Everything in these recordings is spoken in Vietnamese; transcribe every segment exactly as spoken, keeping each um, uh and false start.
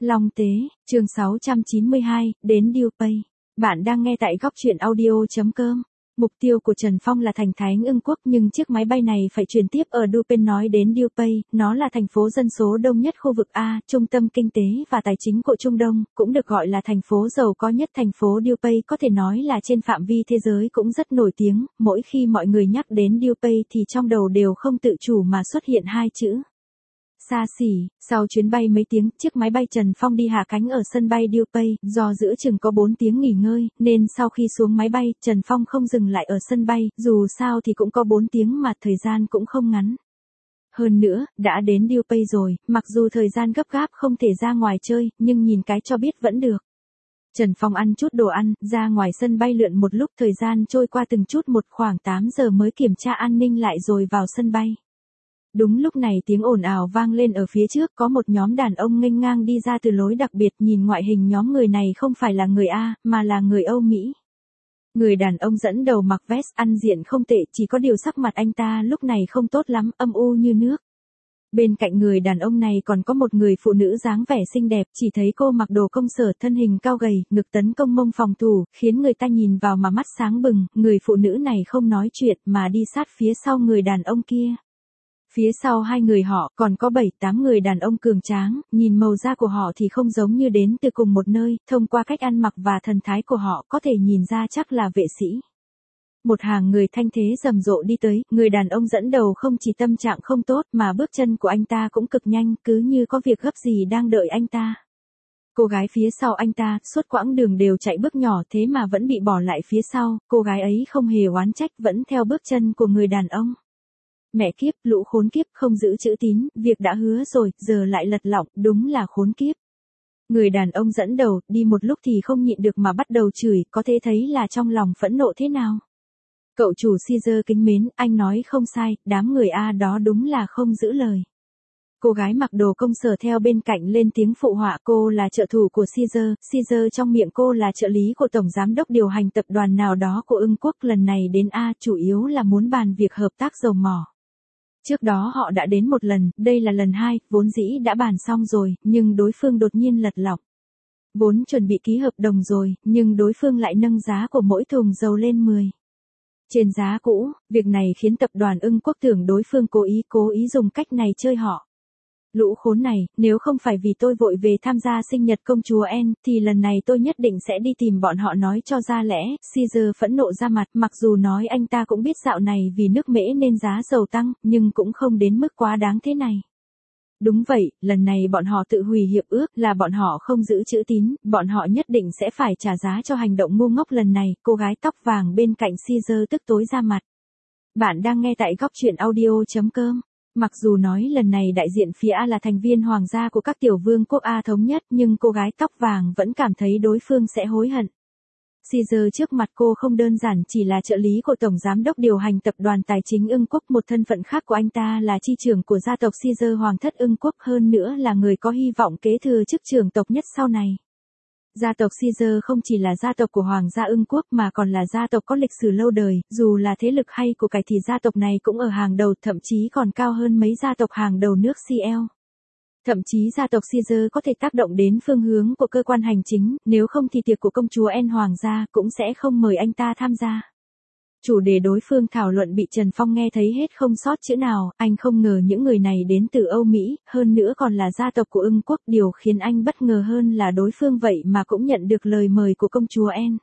Long Tế, chương sáu trăm chín mươi hai, đến DuPay. Bạn đang nghe tại góc truyện audio.com. Mục tiêu của Trần Phong là thành Thái Ưng Quốc nhưng chiếc máy bay này phải chuyển tiếp ở DuPay. Nói đến DuPay, nó là thành phố dân số đông nhất khu vực A, trung tâm kinh tế và tài chính của Trung Đông, cũng được gọi là thành phố giàu có nhất. Thành phố DuPay có thể nói là trên phạm vi thế giới cũng rất nổi tiếng, mỗi khi mọi người nhắc đến DuPay thì trong đầu đều không tự chủ mà xuất hiện hai chữ. Xa xỉ. Sau chuyến bay mấy tiếng, chiếc máy bay Trần Phong đi hạ cánh ở sân bay DuPay, do giữa chừng có bốn tiếng nghỉ ngơi, nên sau khi xuống máy bay, Trần Phong không dừng lại ở sân bay, dù sao thì cũng có bốn tiếng mà thời gian cũng không ngắn. Hơn nữa, đã đến DuPay rồi, mặc dù thời gian gấp gáp không thể ra ngoài chơi, nhưng nhìn cái cho biết vẫn được. Trần Phong ăn chút đồ ăn, ra ngoài sân bay lượn một lúc, thời gian trôi qua từng chút một, khoảng tám giờ mới kiểm tra an ninh lại rồi vào sân bay. Đúng lúc này tiếng ồn ào vang lên ở phía trước, có một nhóm đàn ông nghênh ngang đi ra từ lối đặc biệt. Nhìn ngoại hình nhóm người này không phải là người A, mà là người Âu Mỹ. Người đàn ông dẫn đầu mặc vest, ăn diện không tệ, chỉ có điều sắc mặt anh ta lúc này không tốt lắm, âm u như nước. Bên cạnh người đàn ông này còn có một người phụ nữ dáng vẻ xinh đẹp, chỉ thấy cô mặc đồ công sở, thân hình cao gầy, ngực tấn công mông phòng thủ, khiến người ta nhìn vào mà mắt sáng bừng. Người phụ nữ này không nói chuyện mà đi sát phía sau người đàn ông kia. Phía sau hai người họ còn có bảy tám người đàn ông cường tráng, nhìn màu da của họ thì không giống như đến từ cùng một nơi, thông qua cách ăn mặc và thần thái của họ có thể nhìn ra chắc là vệ sĩ. Một hàng người thanh thế rầm rộ đi tới, người đàn ông dẫn đầu không chỉ tâm trạng không tốt mà bước chân của anh ta cũng cực nhanh, cứ như có việc gấp gì đang đợi anh ta. Cô gái phía sau anh ta, suốt quãng đường đều chạy bước nhỏ thế mà vẫn bị bỏ lại phía sau, cô gái ấy không hề oán trách, vẫn theo bước chân của người đàn ông. Mẹ kiếp, lũ khốn kiếp, không giữ chữ tín, việc đã hứa rồi, giờ lại lật lọng, đúng là khốn kiếp. Người đàn ông dẫn đầu, đi một lúc thì không nhịn được mà bắt đầu chửi, có thể thấy là trong lòng phẫn nộ thế nào. Cậu chủ Caesar kính mến, anh nói không sai, đám người A đó đúng là không giữ lời. Cô gái mặc đồ công sở theo bên cạnh lên tiếng phụ họa, cô là trợ thủ của Caesar, Caesar trong miệng cô là trợ lý của tổng giám đốc điều hành tập đoàn nào đó của Ưng Quốc, lần này đến A chủ yếu là muốn bàn việc hợp tác dầu mỏ. Trước đó họ đã đến một lần, đây là lần hai, vốn dĩ đã bàn xong rồi, nhưng đối phương đột nhiên lật lọng. Vốn chuẩn bị ký hợp đồng rồi, nhưng đối phương lại nâng giá của mỗi thùng dầu lên mười. Trên giá cũ, việc này khiến tập đoàn Ưng Quốc tưởng đối phương cố ý cố ý dùng cách này chơi họ. Lũ khốn này, nếu không phải vì tôi vội về tham gia sinh nhật công chúa Anne, thì lần này tôi nhất định sẽ đi tìm bọn họ nói cho ra lẽ. Caesar phẫn nộ ra mặt, mặc dù nói anh ta cũng biết dạo này vì nước Mễ nên giá dầu tăng, nhưng cũng không đến mức quá đáng thế này. Đúng vậy, lần này bọn họ tự hủy hiệp ước, là bọn họ không giữ chữ tín, bọn họ nhất định sẽ phải trả giá cho hành động ngu ngốc lần này. Cô gái tóc vàng bên cạnh Caesar tức tối ra mặt. Bạn đang nghe tại góc truyện audio.com. Mặc dù nói lần này đại diện phía A là thành viên hoàng gia của các tiểu vương quốc A thống nhất, nhưng cô gái tóc vàng vẫn cảm thấy đối phương sẽ hối hận. Caesar trước mặt cô không đơn giản chỉ là trợ lý của tổng giám đốc điều hành tập đoàn tài chính Ưng Quốc, một thân phận khác của anh ta là chi trưởng của gia tộc Caesar hoàng thất Ưng Quốc, hơn nữa là người có hy vọng kế thừa chức trưởng tộc nhất sau này. Gia tộc Caesar không chỉ là gia tộc của Hoàng gia Ưng Quốc mà còn là gia tộc có lịch sử lâu đời, dù là thế lực hay của cải thì gia tộc này cũng ở hàng đầu, thậm chí còn cao hơn mấy gia tộc hàng đầu nước xê lờ. Thậm chí gia tộc Caesar có thể tác động đến phương hướng của cơ quan hành chính, nếu không thì tiệc của công chúa Anne Hoàng gia cũng sẽ không mời anh ta tham gia. Chủ đề đối phương thảo luận bị Trần Phong nghe thấy hết không sót chữ nào, anh không ngờ những người này đến từ Âu Mỹ, hơn nữa còn là gia tộc của Ưng Quốc, điều khiến anh bất ngờ hơn là đối phương vậy mà cũng nhận được lời mời của công chúa Anne.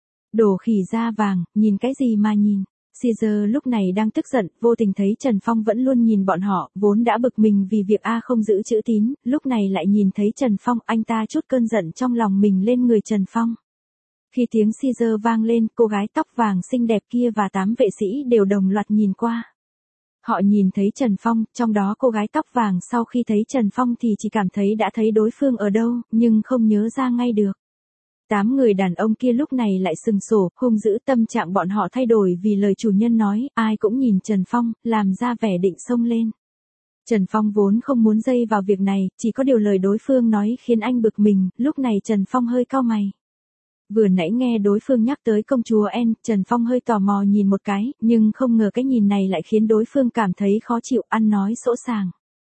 Đồ khỉ da vàng, nhìn cái gì mà nhìn. Caesar lúc này đang tức giận, vô tình thấy Trần Phong vẫn luôn nhìn bọn họ, vốn đã bực mình vì việc A không giữ chữ tín, lúc này lại nhìn thấy Trần Phong, anh ta trút cơn giận trong lòng mình lên người Trần Phong. Khi tiếng Caesar vang lên, cô gái tóc vàng xinh đẹp kia và tám vệ sĩ đều đồng loạt nhìn qua. Họ nhìn thấy Trần Phong, trong đó cô gái tóc vàng sau khi thấy Trần Phong thì chỉ cảm thấy đã thấy đối phương ở đâu, nhưng không nhớ ra ngay được. Tám người đàn ông kia lúc này lại sừng sổ, hung dữ, tâm trạng bọn họ thay đổi vì lời chủ nhân nói, ai cũng nhìn Trần Phong, làm ra vẻ định xông lên. Trần Phong vốn không muốn dây vào việc này, chỉ có điều lời đối phương nói khiến anh bực mình, lúc này Trần Phong hơi cau mày. Vừa nãy nghe đối phương nhắc tới công chúa Anne, Trần Phong hơi tò mò nhìn một cái, nhưng không ngờ cái nhìn này lại khiến đối phương cảm thấy khó chịu, ăn nói sỗ sàng.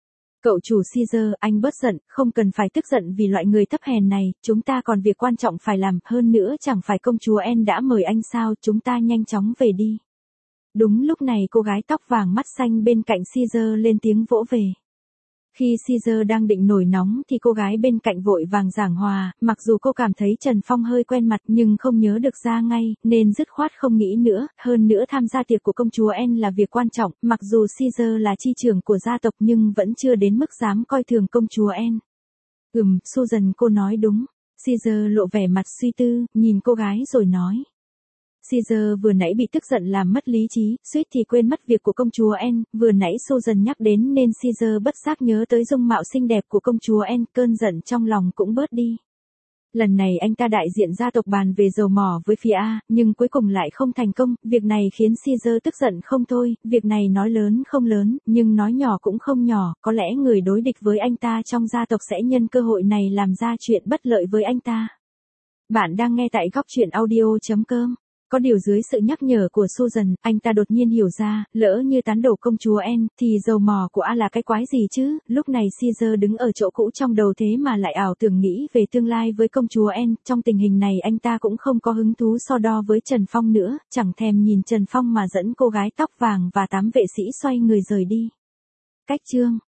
Cậu chủ Caesar, anh bớt giận, không cần phải tức giận vì loại người thấp hèn này, chúng ta còn việc quan trọng phải làm, hơn nữa chẳng phải công chúa Anne đã mời anh sao, chúng ta nhanh chóng về đi. Đúng lúc này cô gái tóc vàng mắt xanh bên cạnh Caesar lên tiếng vỗ về. Khi Caesar đang định nổi nóng thì cô gái bên cạnh vội vàng giảng hòa, mặc dù cô cảm thấy Trần Phong hơi quen mặt nhưng không nhớ được ra ngay, nên dứt khoát không nghĩ nữa, hơn nữa tham gia tiệc của công chúa Anne là việc quan trọng, mặc dù Caesar là chi trưởng của gia tộc nhưng vẫn chưa đến mức dám coi thường công chúa Anne. Ừm, Susan cô nói đúng. Caesar lộ vẻ mặt suy tư, nhìn cô gái rồi nói. Caesar vừa nãy bị tức giận làm mất lý trí, suýt thì quên mất việc của công chúa Anne, vừa nãy Susan nhắc đến nên Caesar bất giác nhớ tới dung mạo xinh đẹp của công chúa Anne, cơn giận trong lòng cũng bớt đi. Lần này anh ta đại diện gia tộc bàn về dầu mỏ với phía A, nhưng cuối cùng lại không thành công, việc này khiến Caesar tức giận không thôi, việc này nói lớn không lớn, nhưng nói nhỏ cũng không nhỏ, có lẽ người đối địch với anh ta trong gia tộc sẽ nhân cơ hội này làm ra chuyện bất lợi với anh ta. Bạn đang nghe tại góc truyện audio chấm com. Có điều dưới sự nhắc nhở của Susan, anh ta đột nhiên hiểu ra, lỡ như tán đổ công chúa Anne, thì dầu mỏ của A là cái quái gì chứ, lúc này Caesar đứng ở chỗ cũ trong đầu thế mà lại ảo tưởng nghĩ về tương lai với công chúa Anne, trong tình hình này anh ta cũng không có hứng thú so đo với Trần Phong nữa, chẳng thèm nhìn Trần Phong mà dẫn cô gái tóc vàng và tám vệ sĩ xoay người rời đi. Cách chương